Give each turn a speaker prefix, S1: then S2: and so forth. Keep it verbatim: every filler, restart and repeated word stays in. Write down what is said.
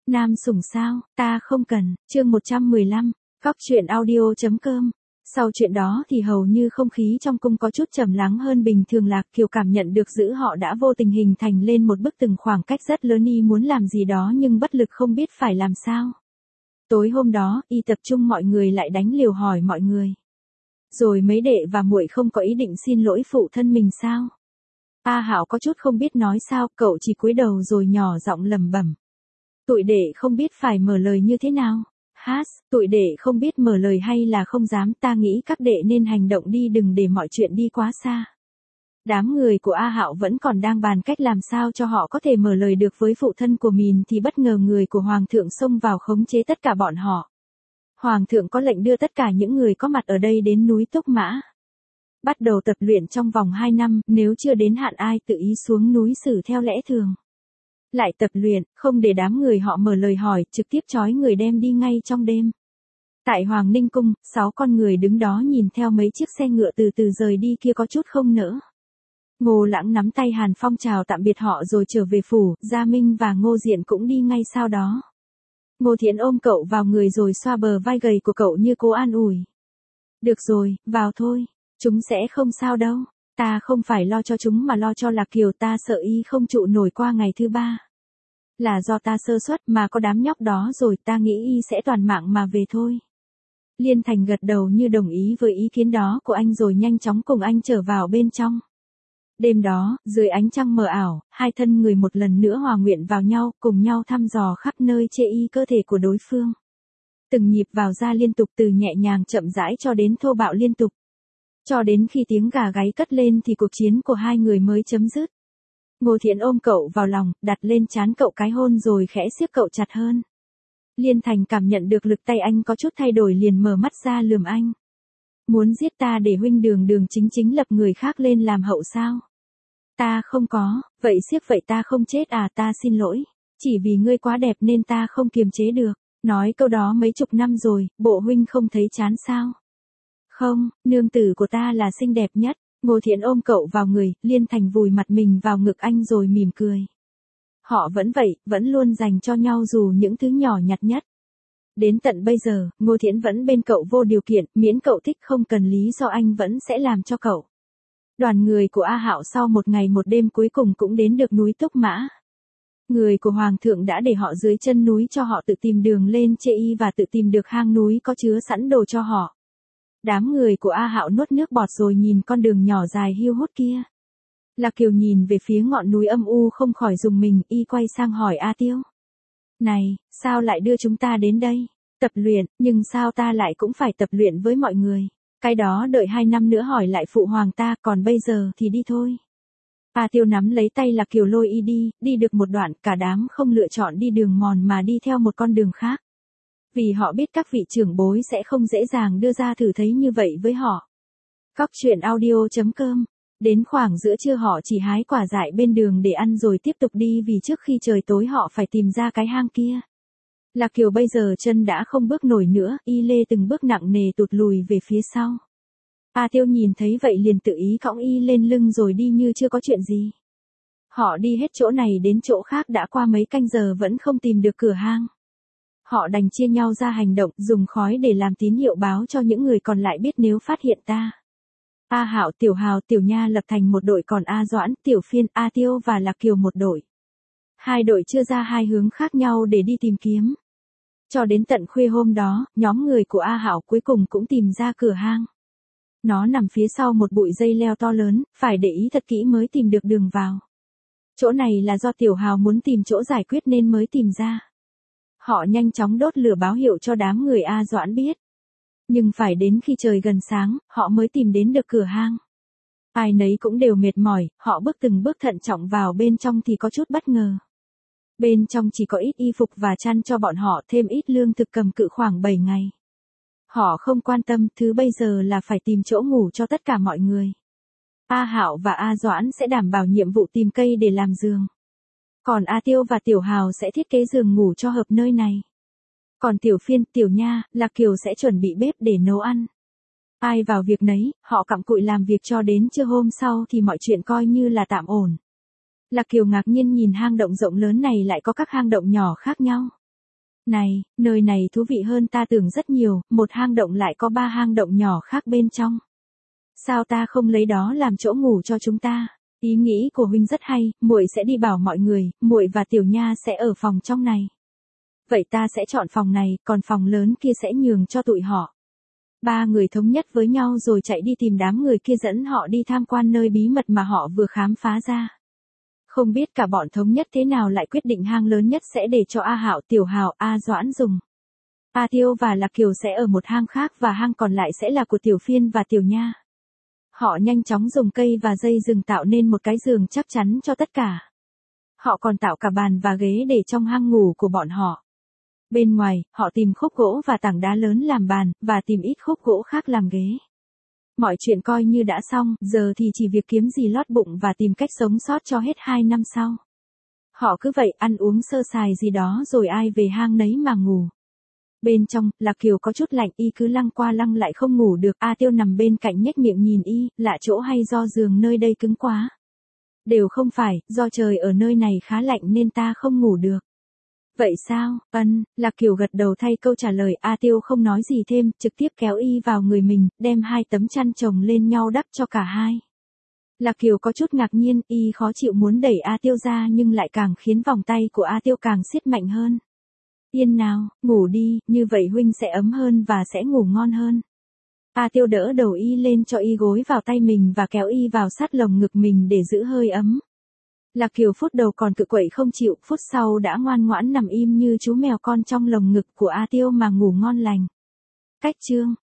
S1: Nam sủng sao, ta không cần, chương một trăm mười lăm, Góc truyện audio.com. Sau chuyện đó thì hầu như không khí trong cung có chút trầm lắng hơn bình thường. Lạc Kiều cảm nhận được giữ họ đã vô tình hình thành lên một bức tường khoảng cách rất lớn, y muốn làm gì đó nhưng bất lực không biết phải làm sao. Tối hôm đó, y tập trung mọi người lại đánh liều hỏi mọi người. Rồi mấy đệ và muội không có ý định xin lỗi phụ thân mình sao? A Hạo có chút không biết nói sao, cậu chỉ cúi đầu rồi nhỏ giọng lẩm bẩm. Tụi đệ không biết phải mở lời như thế nào. Hát, tụi đệ không biết mở lời hay là không dám, ta nghĩ các đệ nên hành động đi, đừng để mọi chuyện đi quá xa. Đám người của A Hạo vẫn còn đang bàn cách làm sao cho họ có thể mở lời được với phụ thân của mình thì bất ngờ người của Hoàng thượng xông vào khống chế tất cả bọn họ. Hoàng thượng có lệnh đưa tất cả những người có mặt ở đây đến núi Túc Mã. Bắt đầu tập luyện trong vòng hai năm, nếu chưa đến hạn ai tự ý xuống núi xử theo lẽ thường. Lại tập luyện, không để đám người họ mở lời hỏi, trực tiếp trói người đem đi ngay trong đêm. Tại Hoàng Ninh Cung, sáu con người đứng đó nhìn theo mấy chiếc xe ngựa từ từ rời đi kia có chút không nỡ. Ngô Lãng nắm tay Hàn Phong chào tạm biệt họ rồi trở về phủ, Gia Minh và Ngô Diện cũng đi ngay sau đó. Ngô Thiến ôm cậu vào người rồi xoa bờ vai gầy của cậu như cố an ủi. Được rồi, vào thôi, chúng sẽ không sao đâu. Ta không phải lo cho chúng mà lo cho Lạc Kiều, ta sợ y không trụ nổi qua ngày thứ ba. Là do ta sơ suất mà có đám nhóc đó rồi, ta nghĩ y sẽ toàn mạng mà về thôi. Liên Thành gật đầu như đồng ý với ý kiến đó của anh rồi nhanh chóng cùng anh trở vào bên trong. Đêm đó, dưới ánh trăng mờ ảo, hai thân người một lần nữa hòa nguyện vào nhau, cùng nhau thăm dò khắp nơi chê y cơ thể của đối phương. Từng nhịp vào ra liên tục, từ nhẹ nhàng chậm rãi cho đến thô bạo liên tục. Cho đến khi tiếng gà gáy cất lên thì cuộc chiến của hai người mới chấm dứt. Ngô Thiện ôm cậu vào lòng, đặt lên trán cậu cái hôn rồi khẽ siết cậu chặt hơn. Liên Thành cảm nhận được lực tay anh có chút thay đổi liền mở mắt ra lườm anh. Muốn giết ta để huynh đường đường chính chính lập người khác lên làm hậu sao? Ta không có, vậy siết vậy ta không chết à? Ta xin lỗi, chỉ vì ngươi quá đẹp nên ta không kiềm chế được. Nói câu đó mấy chục năm rồi, bộ huynh không thấy chán sao? Không, nương tử của ta là xinh đẹp nhất. Ngô Thiện ôm cậu vào người, Liên Thành vùi mặt mình vào ngực anh rồi mỉm cười. Họ vẫn vậy, vẫn luôn dành cho nhau dù những thứ nhỏ nhặt nhất. Đến tận bây giờ, Ngô Thiện vẫn bên cậu vô điều kiện, miễn cậu thích không cần lý do anh vẫn sẽ làm cho cậu. Đoàn người của A Hạo sau một ngày một đêm cuối cùng cũng đến được núi Túc Mã. Người của Hoàng thượng đã để họ dưới chân núi cho họ tự tìm đường lên chê y và tự tìm được hang núi có chứa sẵn đồ cho họ. Đám người của A Hạo nuốt nước bọt rồi nhìn con đường nhỏ dài hiu hút kia. Lạc Kiều nhìn về phía ngọn núi âm u không khỏi rùng mình, y quay sang hỏi A Tiêu. Này, sao lại đưa chúng ta đến đây? Tập luyện, nhưng sao ta lại cũng phải tập luyện với mọi người? Cái đó đợi hai năm nữa hỏi lại phụ hoàng ta, còn bây giờ thì đi thôi. A Tiêu nắm lấy tay Lạc Kiều lôi y đi, đi được một đoạn cả đám không lựa chọn đi đường mòn mà đi theo một con đường khác. Vì họ biết các vị trưởng bối sẽ không dễ dàng đưa ra thử thấy như vậy với họ. Góc truyện audio.com. Đến khoảng giữa trưa họ chỉ hái quả dại bên đường để ăn rồi tiếp tục đi vì trước khi trời tối họ phải tìm ra cái hang kia. Lạc Kiều bây giờ chân đã không bước nổi nữa, y lê từng bước nặng nề tụt lùi về phía sau. A Tiêu nhìn thấy vậy liền tự ý cõng y lên lưng rồi đi như chưa có chuyện gì. Họ đi hết chỗ này đến chỗ khác đã qua mấy canh giờ vẫn không tìm được cửa hang. Họ đành chia nhau ra hành động, dùng khói để làm tín hiệu báo cho những người còn lại biết nếu phát hiện ta. A Hạo, Tiểu Hào, Tiểu Nha lập thành một đội, còn A Doãn, Tiểu Phiên, A Tiêu và Lạc Kiều một đội. Hai đội chia ra hai hướng khác nhau để đi tìm kiếm. Cho đến tận khuya hôm đó, nhóm người của A Hạo cuối cùng cũng tìm ra cửa hang. Nó nằm phía sau một bụi dây leo to lớn, phải để ý thật kỹ mới tìm được đường vào. Chỗ này là do Tiểu Hào muốn tìm chỗ giải quyết nên mới tìm ra. Họ nhanh chóng đốt lửa báo hiệu cho đám người A Doãn biết. Nhưng phải đến khi trời gần sáng, họ mới tìm đến được cửa hang. Ai nấy cũng đều mệt mỏi, họ bước từng bước thận trọng vào bên trong thì có chút bất ngờ. Bên trong chỉ có ít y phục và chăn cho bọn họ, thêm ít lương thực cầm cự khoảng bảy ngày. Họ không quan tâm, thứ bây giờ là phải tìm chỗ ngủ cho tất cả mọi người. A Hạo và A Doãn sẽ đảm bảo nhiệm vụ tìm cây để làm giường. Còn A Tiêu và Tiểu Hào sẽ thiết kế giường ngủ cho hợp nơi này. Còn Tiểu Phiên, Tiểu Nha, Lạc Kiều sẽ chuẩn bị bếp để nấu ăn. Ai vào việc nấy, họ cặm cụi làm việc cho đến trưa hôm sau thì mọi chuyện coi như là tạm ổn. Lạc Kiều ngạc nhiên nhìn hang động rộng lớn này lại có các hang động nhỏ khác nhau. Này, nơi này thú vị hơn ta tưởng rất nhiều, một hang động lại có ba hang động nhỏ khác bên trong. Sao ta không lấy đó làm chỗ ngủ cho chúng ta? Ý nghĩ của huynh rất hay, muội sẽ đi bảo mọi người, muội và Tiểu Nha sẽ ở phòng trong này. Vậy ta sẽ chọn phòng này, còn phòng lớn kia sẽ nhường cho tụi họ. Ba người thống nhất với nhau rồi chạy đi tìm đám người kia dẫn họ đi tham quan nơi bí mật mà họ vừa khám phá ra. Không biết cả bọn thống nhất thế nào lại quyết định hang lớn nhất sẽ để cho A Hạo, Tiểu Hạo, A Doãn dùng. A Tiêu và Lạc Kiều sẽ ở một hang khác và hang còn lại sẽ là của Tiểu Phiên và Tiểu Nha. Họ nhanh chóng dùng cây và dây rừng tạo nên một cái giường chắc chắn cho tất cả. Họ còn tạo cả bàn và ghế để trong hang ngủ của bọn họ. Bên ngoài, họ tìm khúc gỗ và tảng đá lớn làm bàn, và tìm ít khúc gỗ khác làm ghế. Mọi chuyện coi như đã xong, giờ thì chỉ việc kiếm gì lót bụng và tìm cách sống sót cho hết hai năm sau. Họ cứ vậy ăn uống sơ sài gì đó rồi ai về hang nấy mà ngủ. Bên trong, Lạc Kiều có chút lạnh, y cứ lăng qua lăng lại không ngủ được. A Tiêu nằm bên cạnh nhếch miệng nhìn y, lạ chỗ hay do giường nơi đây cứng quá? Đều không phải, do trời ở nơi này khá lạnh nên ta không ngủ được. Vậy sao? Ân, Lạc Kiều gật đầu thay câu trả lời. A Tiêu không nói gì thêm, trực tiếp kéo y vào người mình, đem hai tấm chăn chồng lên nhau đắp cho cả hai. Lạc Kiều có chút ngạc nhiên, y khó chịu muốn đẩy A Tiêu ra nhưng lại càng khiến vòng tay của A Tiêu càng siết mạnh hơn. Yên nào, ngủ đi, như vậy huynh sẽ ấm hơn và sẽ ngủ ngon hơn. A Tiêu đỡ đầu y lên cho y gối vào tay mình và kéo y vào sát lồng ngực mình để giữ hơi ấm. Lạc Kiều phút đầu còn cự quậy không chịu, phút sau đã ngoan ngoãn nằm im như chú mèo con trong lồng ngực của A Tiêu mà ngủ ngon lành. Cách chương